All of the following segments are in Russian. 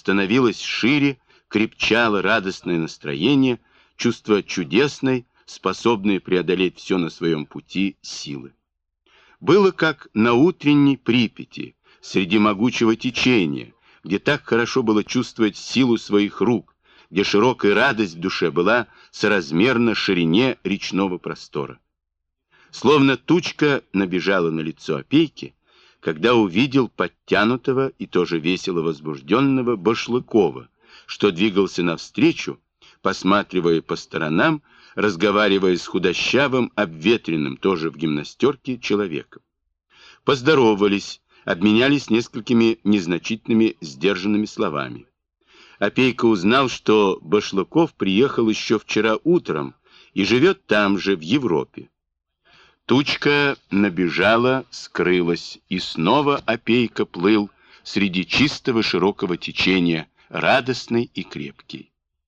становилось шире, крепчало радостное настроение, чувство чудесной, способной преодолеть все на своем пути силы. Было как на утренней Припяти, среди могучего течения, где так хорошо было чувствовать силу своих рук, где широкая радость в душе была соразмерна ширине речного простора. Словно тучка набежала на лицо Опейки, когда увидел подтянутого и тоже весело возбужденного Башлыкова, что двигался навстречу, посматривая по сторонам, разговаривая с худощавым, обветренным, тоже в гимнастерке, человеком. Поздоровались, обменялись несколькими незначительными сдержанными словами. Опейка узнал, что Башлыков приехал еще вчера утром и живет там же, в Европе. Тучка набежала, скрылась, и снова Опейка плыл среди чистого широкого течения, радостный и крепкий.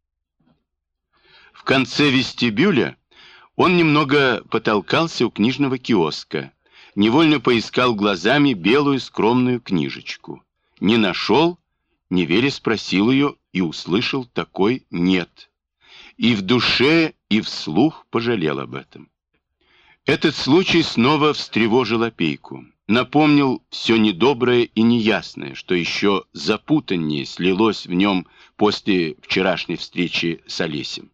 В конце вестибюля он немного потолкался у книжного киоска, невольно поискал глазами белую скромную книжечку. Не нашел, не веря спросил ее и услышал такой «нет». И в душе, и вслух пожалел об этом. Этот случай снова встревожил Опейку, напомнил все недоброе и неясное, что еще запутаннее слилось в нем после вчерашней встречи с Олесем.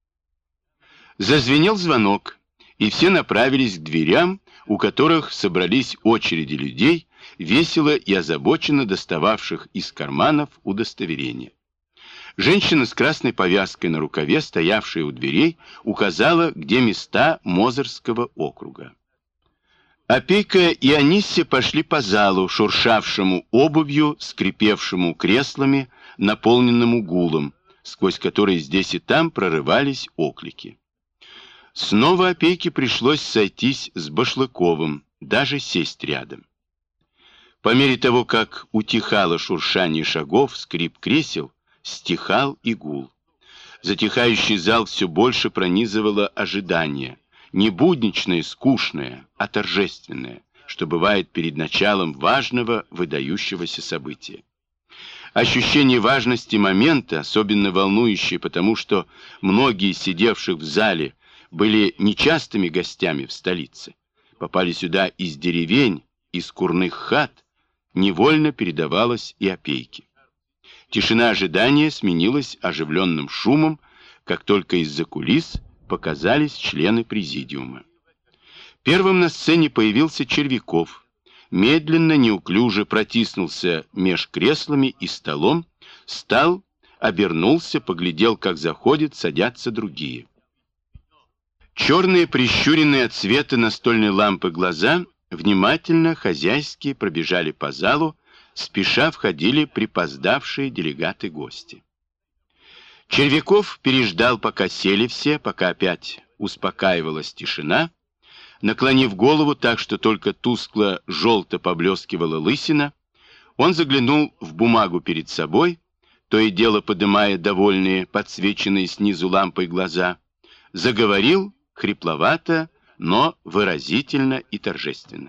Зазвенел звонок, и все направились к дверям, у которых собрались очереди людей, весело и озабоченно достававших из карманов удостоверения. Женщина с красной повязкой на рукаве, стоявшая у дверей, указала, где места Мозырского округа. Опейка и Анисия пошли по залу, шуршавшему обувью, скрипевшему креслами, наполненному гулом, сквозь который здесь и там прорывались оклики. Снова Опейке пришлось сойтись с Башлыковым, даже сесть рядом. По мере того, как утихало шуршание шагов, скрип кресел, стихал и гул. Затихающий зал все больше пронизывало ожидание, не будничное, скучное, а торжественное, что бывает перед началом важного, выдающегося события. Ощущение важности момента, особенно волнующее, потому что многие сидевших в зале были нечастыми гостями в столице, попали сюда из деревень, из курных хат, невольно передавалось и Опейке. Тишина ожидания сменилась оживленным шумом, как только из-за кулис показались члены президиума. Первым на сцене появился Червяков, медленно, неуклюже протиснулся меж креслами и столом, встал, обернулся, поглядел, как заходят, садятся другие. Черные, прищуренные от света настольной лампы глаза внимательно, хозяйски пробежали по залу, спеша входили припоздавшие делегаты-гости. Червяков переждал, пока сели все, пока опять успокаивалась тишина, наклонив голову так, что только тускло-желто поблескивала лысина, он заглянул в бумагу перед собой, то и дело подымая довольные, подсвеченные снизу лампой глаза, заговорил хрипловато, но выразительно и торжественно.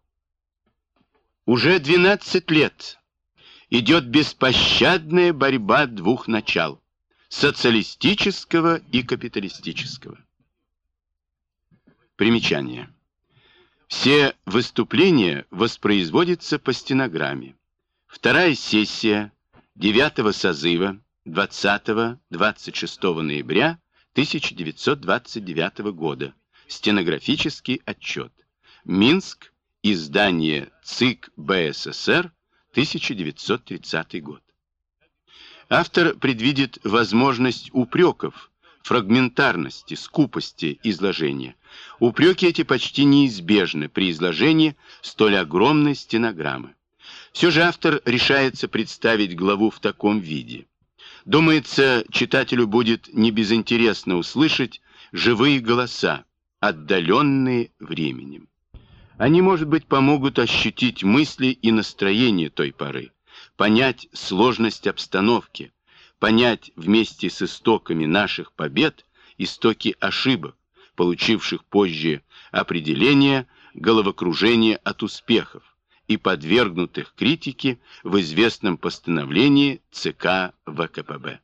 Уже 12 лет идет беспощадная борьба двух начал – социалистического и капиталистического. Примечание. Все выступления воспроизводятся по стенограмме. Вторая сессия 9-го созыва 20-26 ноября 1929 года. Стенографический отчет. Минск. Издание ЦИК БССР, 1930 год. Автор предвидит возможность упреков, фрагментарности, скупости изложения. Упреки эти почти неизбежны при изложении столь огромной стенограммы. Все же автор решается представить главу в таком виде. Думается, читателю будет небезынтересно услышать живые голоса, отдаленные временем. Они, может быть, помогут ощутить мысли и настроение той поры, понять сложность обстановки, понять вместе с истоками наших побед истоки ошибок, получивших позже определение головокружения от успехов, и подвергнутых критике в известном постановлении ЦК ВКПБ.